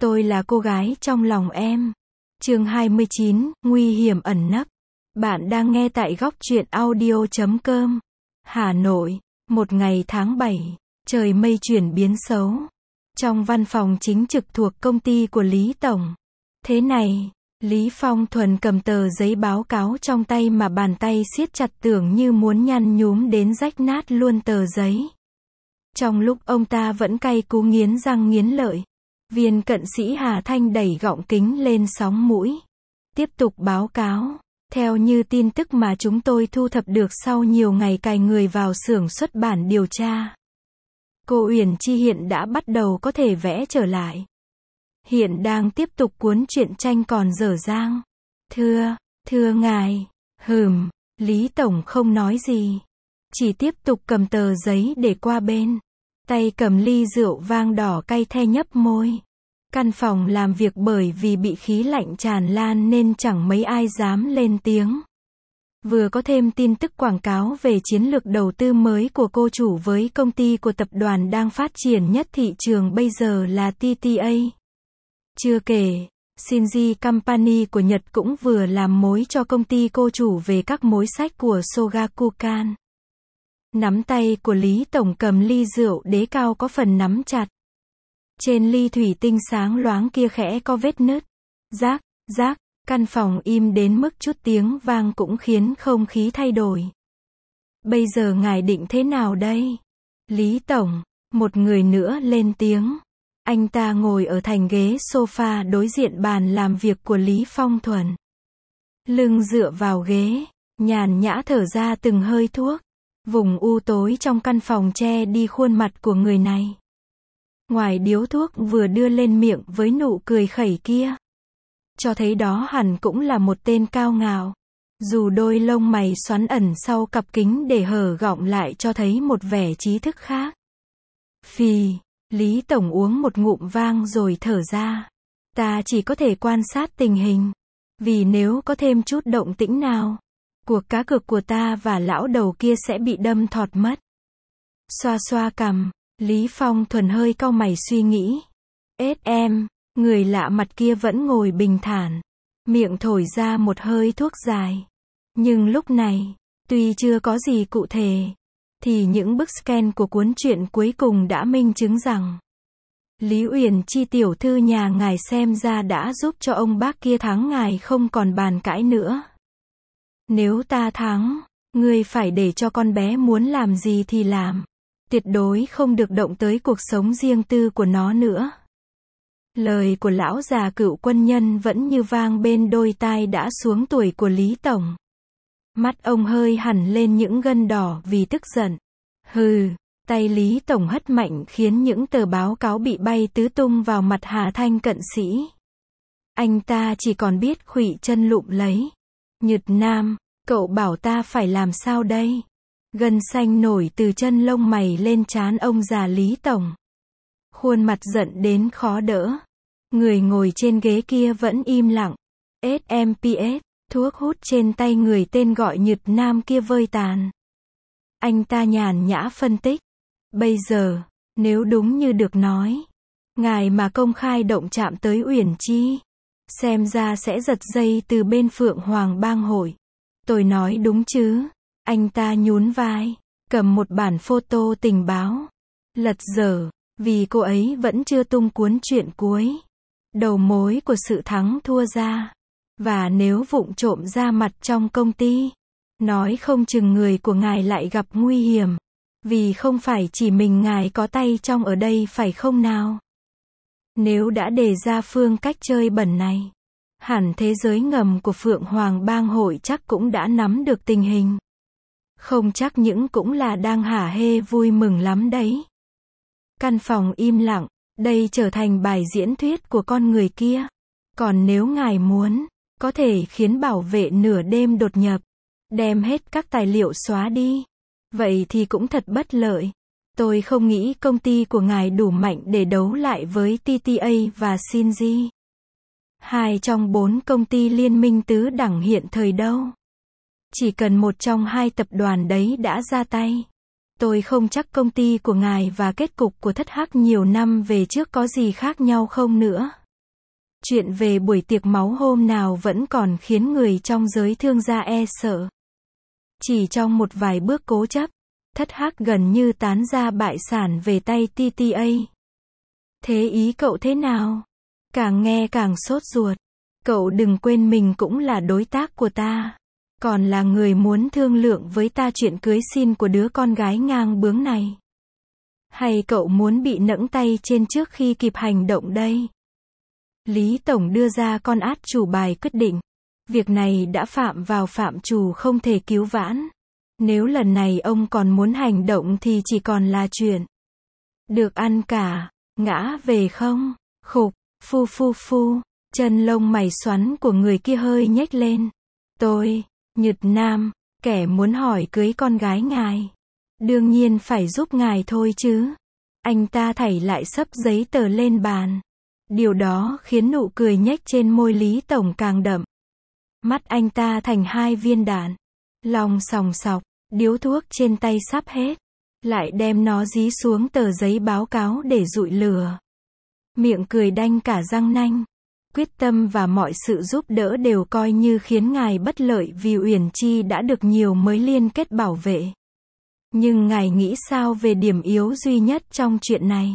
Tôi là cô gái trong lòng em. Chương 29, nguy hiểm ẩn nấp. Bạn đang nghe tại góc truyện audio.com. Hà Nội, một ngày tháng 7, trời mây chuyển biến xấu. Trong văn phòng chính trực thuộc công ty của Lý Tổng. Thế này, Lý Phong Thuần cầm tờ giấy báo cáo trong tay mà bàn tay siết chặt tưởng như muốn nhăn nhúm đến rách nát luôn tờ giấy. Trong lúc ông ta vẫn cay cú nghiến răng nghiến lợi, viên cận sĩ Hà Thanh đẩy gọng kính lên sóng mũi. Tiếp tục báo cáo. Theo như tin tức mà chúng tôi thu thập được sau nhiều ngày cài người vào xưởng xuất bản điều tra, cô Uyển Chi hiện đã bắt đầu có thể vẽ trở lại. Hiện đang tiếp tục cuốn truyện tranh còn dở dang. Thưa ngài. Lý Tổng không nói gì. Chỉ tiếp tục cầm tờ giấy để qua bên. Tay cầm ly rượu vang đỏ cay the nhấp môi. Căn phòng làm việc bởi vì bị khí lạnh tràn lan nên chẳng mấy ai dám lên tiếng. Vừa có thêm tin tức quảng cáo về chiến lược đầu tư mới của cô chủ với công ty của tập đoàn đang phát triển nhất thị trường bây giờ là TTA. Chưa kể, Shinji Company của Nhật cũng vừa làm mối cho công ty cô chủ về các mối sách của Shogakukan. Nắm tay của Lý Tổng cầm ly rượu đế cao có phần nắm chặt. Trên ly thủy tinh sáng loáng kia khẽ có vết nứt. Rác, căn phòng im đến mức chút tiếng vang cũng khiến không khí thay đổi. Bây giờ ngài định thế nào đây? Lý Tổng, một người nữa lên tiếng. Anh ta ngồi ở thành ghế sofa đối diện bàn làm việc của Lý Phong Thuần. Lưng dựa vào ghế, nhàn nhã thở ra từng hơi thuốc. Vùng u tối trong căn phòng che đi khuôn mặt của người này. Ngoài điếu thuốc vừa đưa lên miệng với nụ cười khẩy kia, cho thấy đó hẳn cũng là một tên cao ngạo. Dù đôi lông mày xoắn ẩn sau cặp kính để hở gọng lại cho thấy một vẻ trí thức khác. Phì, Lý Tổng uống một ngụm vang rồi thở ra. Ta chỉ có thể quan sát tình hình. Vì nếu có thêm chút động tĩnh nào, cuộc cá cược của ta và lão đầu kia sẽ bị đâm thọt mất. Xoa xoa cằm, Lý Phong Thuần hơi cau mày suy nghĩ. Người lạ mặt kia vẫn ngồi bình thản, miệng thổi ra một hơi thuốc dài. Nhưng lúc này, tuy chưa có gì cụ thể, thì những bức scan của cuốn truyện cuối cùng đã minh chứng rằng Lý Uyển Chi tiểu thư nhà ngài xem ra đã giúp cho ông bác kia thắng ngài không còn bàn cãi nữa. Nếu ta thắng, ngươi phải để cho con bé muốn làm gì thì làm. Tuyệt đối không được động tới cuộc sống riêng tư của nó nữa. Lời của lão già cựu quân nhân vẫn như vang bên đôi tai đã xuống tuổi của Lý Tổng. Mắt ông hơi hẳn lên những gân đỏ vì tức giận. Tay Lý Tổng hất mạnh khiến những tờ báo cáo bị bay tứ tung vào mặt Hà Thanh cận sĩ. Anh ta chỉ còn biết khuỵu chân lụm lấy. Nhật Nam, cậu bảo ta phải làm sao đây? Gân xanh nổi từ chân lông mày lên trán ông già Lý Tổng. Khuôn mặt giận đến khó đỡ. Người ngồi trên ghế kia vẫn im lặng. SMPS, thuốc hút trên tay người tên gọi Nhật Nam kia vơi tàn. Anh ta nhàn nhã phân tích. Bây giờ, nếu đúng như được nói, ngài mà công khai động chạm tới Uyển Chi, xem ra sẽ giật dây từ bên Phượng Hoàng Bang hội. Tôi nói đúng chứ? Anh ta nhún vai, cầm một bản photo tình báo. Lật dở, vì cô ấy vẫn chưa tung cuốn truyện cuối. Đầu mối của sự thắng thua ra. Và nếu vụng trộm ra mặt trong công ty, nói không chừng người của ngài lại gặp nguy hiểm. Vì không phải chỉ mình ngài có tay trong ở đây phải không nào? Nếu đã đề ra phương cách chơi bẩn này, hẳn thế giới ngầm của Phượng Hoàng Bang hội chắc cũng đã nắm được tình hình. Không chắc những cũng là đang hả hê vui mừng lắm đấy. Căn phòng im lặng, đây trở thành bài diễn thuyết của con người kia. Còn nếu ngài muốn, có thể khiến bảo vệ nửa đêm đột nhập, đem hết các tài liệu xóa đi. Vậy thì cũng thật bất lợi. Tôi không nghĩ công ty của ngài đủ mạnh để đấu lại với TTA và Shinji. 2 trong 4 công ty liên minh tứ đẳng hiện thời đâu. Chỉ cần một trong 2 tập đoàn đấy đã ra tay. Tôi không chắc công ty của ngài và kết cục của Thất Hắc nhiều năm về trước có gì khác nhau không nữa. Chuyện về buổi tiệc máu hôm nào vẫn còn khiến người trong giới thương gia e sợ. Chỉ trong một vài bước cố chấp, Thất Hắc gần như tán ra bại sản về tay TTA. Thế ý cậu thế nào? Càng nghe càng sốt ruột. Cậu đừng quên mình cũng là đối tác của ta. Còn là người muốn thương lượng với ta chuyện cưới xin của đứa con gái ngang bướng này. Hay cậu muốn bị nẫng tay trên trước khi kịp hành động đây? Lý Tổng đưa ra con át chủ bài quyết định. Việc này đã phạm vào phạm trù không thể cứu vãn. Nếu lần này ông còn muốn hành động thì chỉ còn là chuyện được ăn cả, ngã về không? Khục, phu. Chân lông mày xoắn của người kia hơi nhếch lên. Tôi, Nhật Nam, kẻ muốn hỏi cưới con gái ngài. Đương nhiên phải giúp ngài thôi chứ. Anh ta thảy lại xấp giấy tờ lên bàn. Điều đó khiến nụ cười nhếch trên môi Lý Tổng càng đậm. Mắt anh ta thành hai viên đạn. Lòng sòng sọc, điếu thuốc trên tay sắp hết. Lại đem nó dí xuống tờ giấy báo cáo để dụi lửa. Miệng cười đanh cả răng nanh. Quyết tâm và mọi sự giúp đỡ đều coi như khiến ngài bất lợi vì Uyển Chi đã được nhiều mới liên kết bảo vệ. Nhưng ngài nghĩ sao về điểm yếu duy nhất trong chuyện này?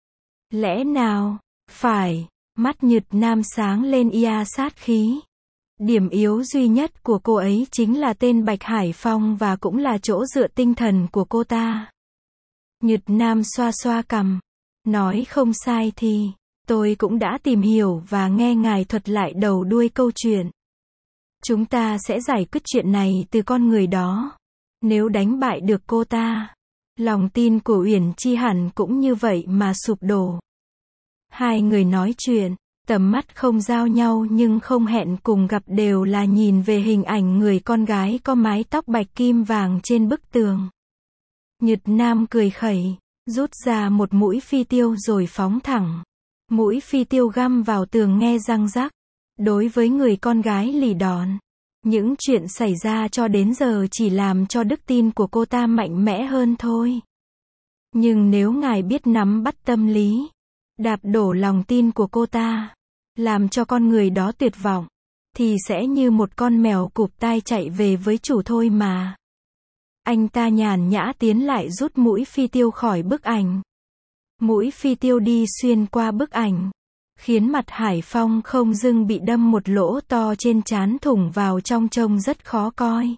Lẽ nào? Phải, mắt Nhật Nam sáng lên ia sát khí. Điểm yếu duy nhất của cô ấy chính là tên Bạch Hải Phong và cũng là chỗ dựa tinh thần của cô ta. Nhật Nam xoa xoa cằm. Nói không sai thì, tôi cũng đã tìm hiểu và nghe ngài thuật lại đầu đuôi câu chuyện. Chúng ta sẽ giải quyết chuyện này từ con người đó. Nếu đánh bại được cô ta, lòng tin của Uyển Chi hẳn cũng như vậy mà sụp đổ. Hai người nói chuyện, tầm mắt không giao nhau nhưng không hẹn cùng gặp đều là nhìn về hình ảnh người con gái có mái tóc bạch kim vàng trên bức tường. Nhật Nam cười khẩy, rút ra một mũi phi tiêu rồi phóng thẳng. Mũi phi tiêu găm vào tường nghe răng rắc. Đối với người con gái lì đòn, những chuyện xảy ra cho đến giờ chỉ làm cho đức tin của cô ta mạnh mẽ hơn thôi. Nhưng nếu ngài biết nắm bắt tâm lý, đạp đổ lòng tin của cô ta, làm cho con người đó tuyệt vọng, thì sẽ như một con mèo cụp tai chạy về với chủ thôi mà. Anh ta nhàn nhã tiến lại rút mũi phi tiêu khỏi bức ảnh. Mũi phi tiêu đi xuyên qua bức ảnh, khiến mặt Hải Phong không dưng bị đâm một lỗ to trên trán thủng vào trong trông rất khó coi.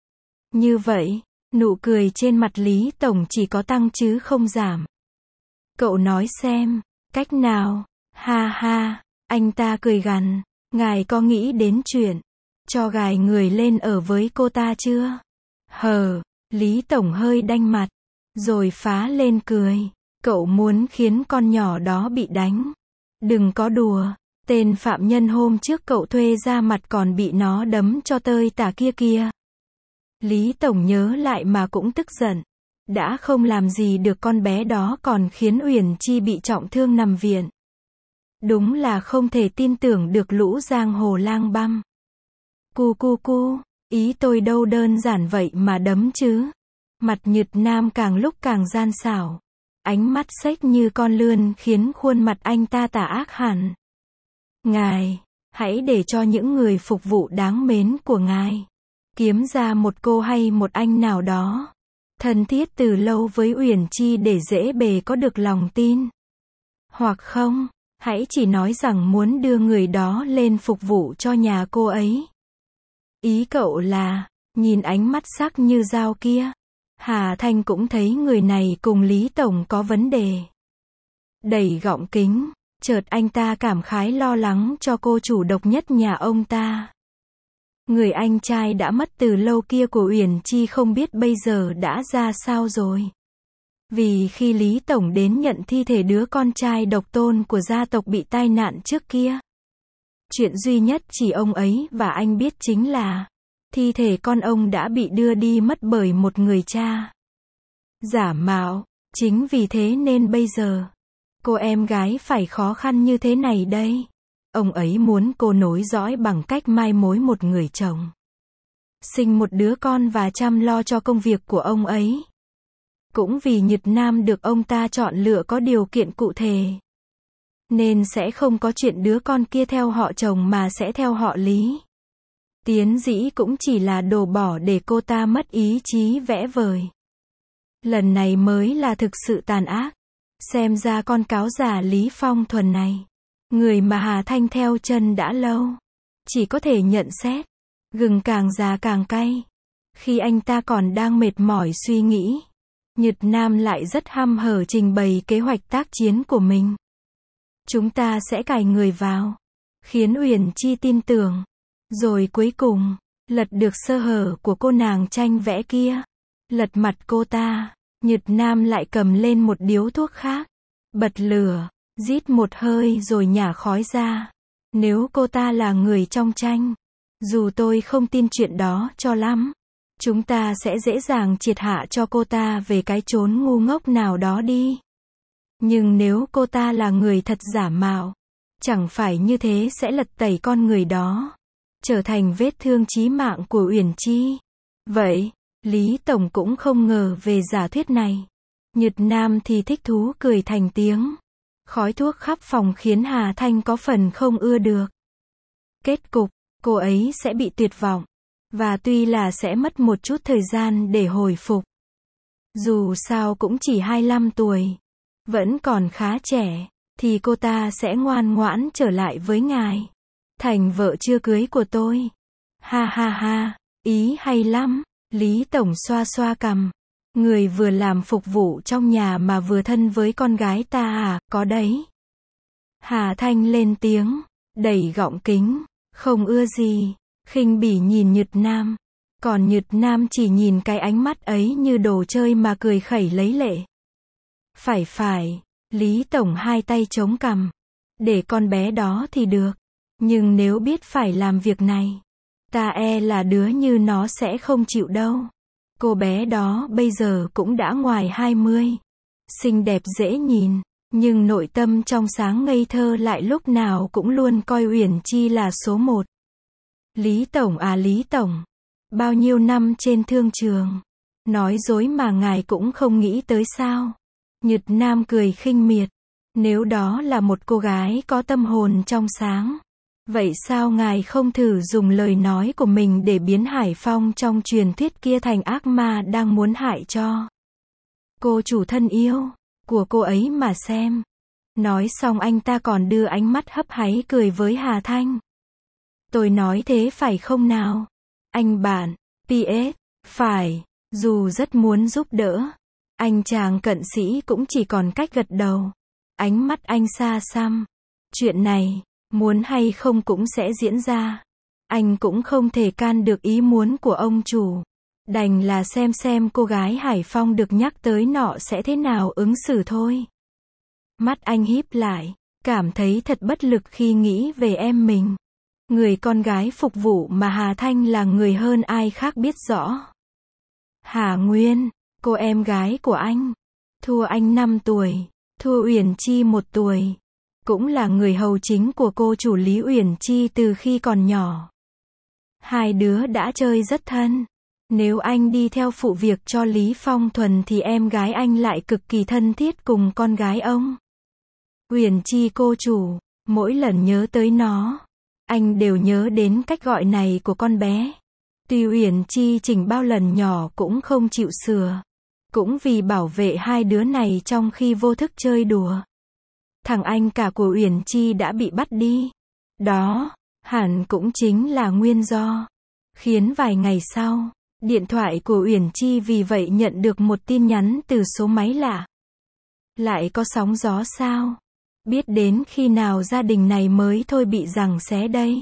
Như vậy, nụ cười trên mặt Lý Tổng chỉ có tăng chứ không giảm. Cậu nói xem, cách nào? Ha ha, anh ta cười gằn, ngài có nghĩ đến chuyện cho gài người lên ở với cô ta chưa? Hờ, Lý Tổng hơi đanh mặt, rồi phá lên cười. Cậu muốn khiến con nhỏ đó bị đánh. Đừng có đùa, tên phạm nhân hôm trước cậu thuê ra mặt còn bị nó đấm cho tơi tả kia kìa. Lý Tổng nhớ lại mà cũng tức giận. Đã không làm gì được con bé đó còn khiến Uyển Chi bị trọng thương nằm viện. Đúng là không thể tin tưởng được lũ giang hồ lang băm. Cu, ý tôi đâu đơn giản vậy mà đấm chứ. Mặt Nhật Nam càng lúc càng gian xảo. Ánh mắt xếch như con lươn khiến khuôn mặt anh ta tà ác hẳn. Ngài, hãy để cho những người phục vụ đáng mến của ngài kiếm ra một cô hay một anh nào đó thân thiết từ lâu với Uyển Chi để dễ bề có được lòng tin. Hoặc không, hãy chỉ nói rằng muốn đưa người đó lên phục vụ cho nhà cô ấy. Ý cậu là, nhìn ánh mắt sắc như dao kia, Hà Thanh cũng thấy người này cùng Lý Tổng có vấn đề. Đẩy gọng kính, chợt anh ta cảm khái lo lắng cho cô chủ độc nhất nhà ông ta. Người anh trai đã mất từ lâu kia của Uyển Chi không biết bây giờ đã ra sao rồi. Vì khi Lý Tổng đến nhận thi thể đứa con trai độc tôn của gia tộc bị tai nạn trước kia, chuyện duy nhất chỉ ông ấy và anh biết chính là thi thể con ông đã bị đưa đi mất bởi một người cha giả mạo. Chính vì thế nên bây giờ cô em gái phải khó khăn như thế này đây. Ông ấy muốn cô nối dõi bằng cách mai mối một người chồng, sinh một đứa con và chăm lo cho công việc của ông ấy. Cũng vì Nhật Nam được ông ta chọn lựa có điều kiện cụ thể. nên sẽ không có chuyện đứa con kia theo họ chồng mà sẽ theo họ Lý. Tiến dĩ cũng chỉ là đồ bỏ để cô ta mất ý chí vẽ vời. Lần này mới là thực sự tàn ác. Xem ra con cáo già Lý Phong Thuần này, người mà Hà Thanh theo chân đã lâu, chỉ có thể nhận xét, gừng càng già càng cay. Khi anh ta còn đang mệt mỏi suy nghĩ, Nhật Nam lại rất hăm hở trình bày kế hoạch tác chiến của mình. Chúng ta sẽ cài người vào, khiến Uyển Chi tin tưởng, rồi cuối cùng, lật được sơ hở của cô nàng tranh vẽ kia. Lật mặt cô ta, Nhật Nam lại cầm lên một điếu thuốc khác, bật lửa, rít một hơi rồi nhả khói ra. Nếu cô ta là người trong tranh, dù tôi không tin chuyện đó cho lắm, chúng ta sẽ dễ dàng triệt hạ cho cô ta về cái chốn ngu ngốc nào đó đi. Nhưng nếu cô ta là người thật giả mạo, chẳng phải như thế sẽ lật tẩy con người đó, trở thành vết thương chí mạng của Uyển Chi. Vậy, Lý Tổng cũng không ngờ về giả thuyết này. Nhật Nam thì thích thú cười thành tiếng. Khói thuốc khắp phòng khiến Hà Thanh có phần không ưa được. Kết cục, cô ấy sẽ bị tuyệt vọng. Và tuy là sẽ mất một chút thời gian để hồi phục. Dù sao cũng chỉ 25 tuổi. Vẫn còn khá trẻ. Thì cô ta sẽ ngoan ngoãn trở lại với ngài. Thành vợ chưa cưới của tôi. Ha ha ha, ý hay lắm. Lý Tổng xoa xoa cằm. Người vừa làm phục vụ trong nhà mà vừa thân với con gái ta à, có đấy. Hà Thanh lên tiếng, đẩy gọng kính, không ưa gì, khinh bỉ nhìn Nhật Nam. Còn Nhật Nam chỉ nhìn cái ánh mắt ấy như đồ chơi mà cười khẩy lấy lệ. Phải, Lý Tổng hai tay chống cằm. Để con bé đó thì được. Nhưng nếu biết phải làm việc này, ta e là đứa như nó sẽ không chịu đâu. Cô bé đó bây giờ cũng đã ngoài 20. Xinh đẹp dễ nhìn, nhưng nội tâm trong sáng ngây thơ lại lúc nào cũng luôn coi Uyển Chi là số 1. Lý Tổng à Lý Tổng, bao nhiêu năm trên thương trường, nói dối mà ngài cũng không nghĩ tới sao? Nhật Nam cười khinh miệt, nếu đó là một cô gái có tâm hồn trong sáng, vậy sao ngài không thử dùng lời nói của mình để biến Hải Phong trong truyền thuyết kia thành ác ma đang muốn hại cho cô chủ thân yêu của cô ấy mà xem. Nói xong anh ta còn đưa ánh mắt hấp háy cười với Hà Thanh. Tôi nói thế phải không nào? Anh bạn, PS, phải, dù rất muốn giúp đỡ, anh chàng cận sĩ cũng chỉ còn cách gật đầu. Ánh mắt anh xa xăm. Chuyện này, muốn hay không cũng sẽ diễn ra. Anh cũng không thể can được ý muốn của ông chủ. Đành là xem cô gái Hải Phong được nhắc tới nọ sẽ thế nào ứng xử thôi. Mắt anh híp lại, cảm thấy thật bất lực khi nghĩ về em mình. Người con gái phục vụ mà Hà Thanh là người hơn ai khác biết rõ. Hà Nguyên, cô em gái của anh, thua anh 5 tuổi, thua Uyển Chi 1 tuổi. Cũng là người hầu chính của cô chủ Lý Uyển Chi từ khi còn nhỏ. Hai đứa đã chơi rất thân. Nếu anh đi theo phụ việc cho Lý Phong Thuần thì em gái anh lại cực kỳ thân thiết cùng con gái ông. Uyển Chi cô chủ, mỗi lần nhớ tới nó, anh đều nhớ đến cách gọi này của con bé. Tuy Uyển Chi chỉnh bao lần nhỏ cũng không chịu sửa. Cũng vì bảo vệ hai đứa này trong khi vô thức chơi đùa. Thằng anh cả của Uyển Chi đã bị bắt đi. Đó, hẳn cũng chính là nguyên do. Khiến vài ngày sau, điện thoại của Uyển Chi vì vậy nhận được một tin nhắn từ số máy lạ. Lại có sóng gió sao? Biết đến khi nào gia đình này mới thôi bị giằng xé đây?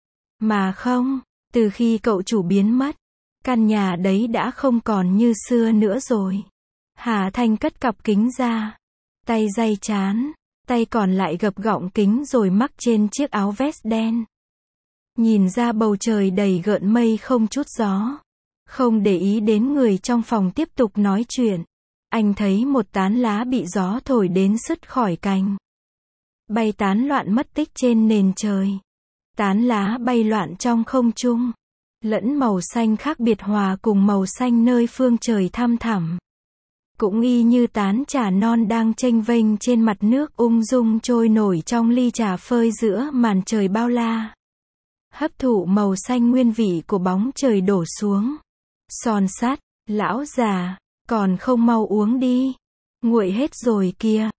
Mà không, từ khi cậu chủ biến mất, căn nhà đấy đã không còn như xưa nữa rồi. Hà Thanh cất cặp kính ra, tay day chán, tay còn lại gập gọng kính rồi mắc trên chiếc áo vest đen. Nhìn ra bầu trời đầy gợn mây không chút gió. Không để ý đến người trong phòng tiếp tục nói chuyện. Anh thấy một tán lá bị gió thổi đến sứt khỏi cành. Bay tán loạn mất tích trên nền trời. Tán lá bay loạn trong không trung. Lẫn màu xanh khác biệt hòa cùng màu xanh nơi phương trời thăm thẳm. cũng y như tán trà non đang chênh vênh trên mặt nước ung dung trôi nổi trong ly trà phơi giữa màn trời bao la. Hấp thụ màu xanh nguyên vị của bóng trời đổ xuống. Son sắt, lão già, còn không mau uống đi. Nguội hết rồi kìa.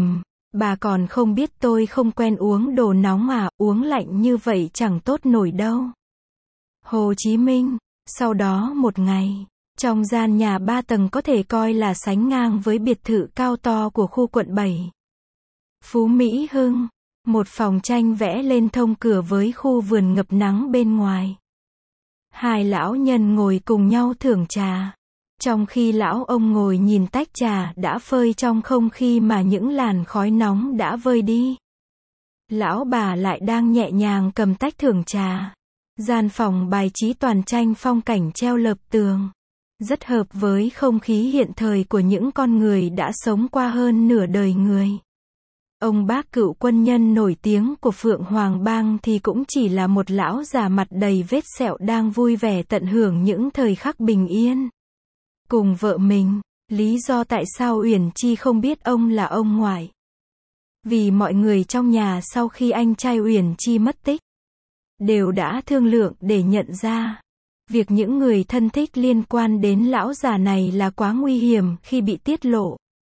Bà còn không biết tôi không quen uống đồ nóng à, uống lạnh như vậy chẳng tốt nổi đâu. Hồ Chí Minh. Sau đó một ngày, trong gian nhà 3 tầng có thể coi là sánh ngang với biệt thự cao to của khu quận 7. Phú Mỹ Hưng. Một phòng tranh vẽ lên thông cửa với khu vườn ngập nắng bên ngoài. Hai lão nhân ngồi cùng nhau thưởng trà. Trong khi lão ông ngồi nhìn tách trà đã phơi trong không khí mà những làn khói nóng đã vơi đi. Lão bà lại đang nhẹ nhàng cầm tách thưởng trà. Gian phòng bài trí toàn tranh phong cảnh treo lợp tường. Rất hợp với không khí hiện thời của những con người đã sống qua hơn nửa đời người. Ông bác cựu quân nhân nổi tiếng của Phượng Hoàng Bang thì cũng chỉ là một lão già mặt đầy vết sẹo đang vui vẻ tận hưởng những thời khắc bình yên. Cùng vợ mình, lý do tại sao Uyển Chi không biết ông là ông ngoại. Vì mọi người trong nhà sau khi anh trai Uyển Chi mất tích, đều đã thương lượng để nhận ra. Việc những người thân thích liên quan đến lão già này là quá nguy hiểm khi bị tiết lộ.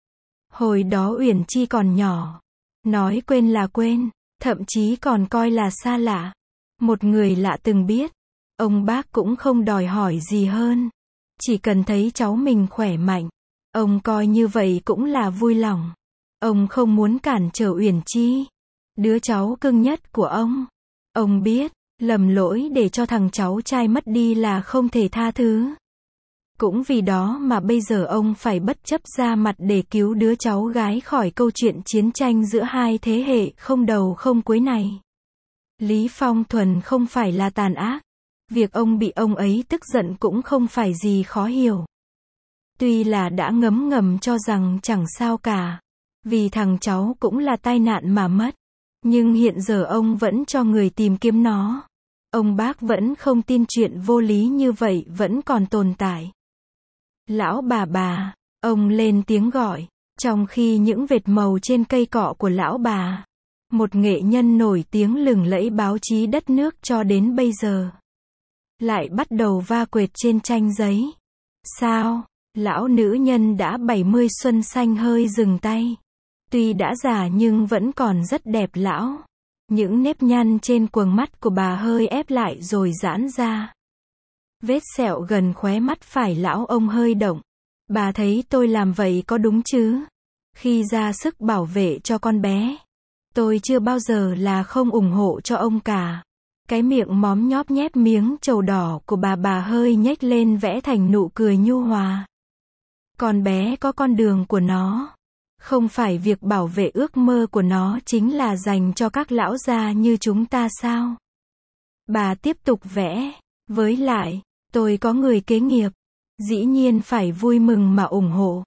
Hồi đó Uyển Chi còn nhỏ. Nói quên là quên, thậm chí còn coi là xa lạ. Một người lạ từng biết. Ông bác cũng không đòi hỏi gì hơn. Chỉ cần thấy cháu mình khỏe mạnh. Ông coi như vậy cũng là vui lòng. Ông không muốn cản trở Uyển Chi, đứa cháu cưng nhất của ông. Ông biết, lầm lỗi để cho thằng cháu trai mất đi là không thể tha thứ. Cũng vì đó mà bây giờ ông phải bất chấp ra mặt để cứu đứa cháu gái khỏi câu chuyện chiến tranh giữa hai thế hệ không đầu không cuối này. Lý Phong Thuần không phải là tàn ác. Việc ông bị ông ấy tức giận cũng không phải gì khó hiểu. Tuy là đã ngấm ngầm cho rằng chẳng sao cả, vì thằng cháu cũng là tai nạn mà mất. Nhưng hiện giờ ông vẫn cho người tìm kiếm nó. Ông bác vẫn không tin chuyện vô lý như vậy vẫn còn tồn tại. Lão bà, ông lên tiếng gọi, trong khi những vệt màu trên cây cọ của lão bà, một nghệ nhân nổi tiếng lừng lẫy báo chí đất nước cho đến bây giờ, lại bắt đầu va quệt trên tranh giấy. Sao? Lão nữ nhân đã 70 xuân xanh hơi dừng tay. Tuy đã già nhưng vẫn còn rất đẹp lão. Những nếp nhăn trên quầng mắt của bà hơi ép lại rồi giãn ra. Vết sẹo gần khóe mắt phải lão ông hơi động. Bà thấy tôi làm vậy có đúng chứ? Khi ra sức bảo vệ cho con bé, tôi chưa bao giờ là không ủng hộ cho ông cả. Cái miệng móm nhóp nhép miếng trầu đỏ của bà hơi nhếch lên vẽ thành nụ cười nhu hòa. Con bé có con đường của nó. Không phải việc bảo vệ ước mơ của nó chính là dành cho các lão già như chúng ta sao? Bà tiếp tục vẽ. Với lại, tôi có người kế nghiệp. Dĩ nhiên phải vui mừng mà ủng hộ.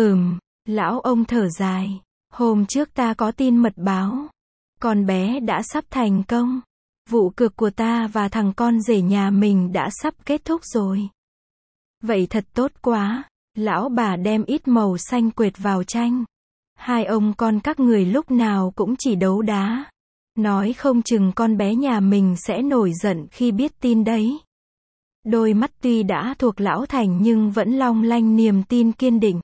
Lão ông thở dài. Hôm trước ta có tin mật báo. Con bé đã sắp thành công. Vụ cược của ta và thằng con rể nhà mình đã sắp kết thúc rồi. Vậy thật tốt quá. Lão bà đem ít màu xanh quệt vào tranh. Hai ông con các người lúc nào cũng chỉ đấu đá. Nói không chừng con bé nhà mình sẽ nổi giận khi biết tin đấy. Đôi mắt tuy đã thuộc lão thành nhưng vẫn long lanh niềm tin kiên định.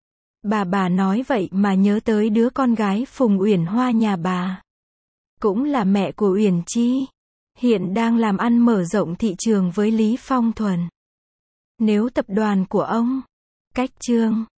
Bà nói vậy mà nhớ tới đứa con gái Phùng Uyển Hoa nhà bà. Cũng là mẹ của Uyển Chi. Hiện đang làm ăn mở rộng thị trường với Lý Phong Thuần. Nếu tập đoàn của ông, Cách Trương,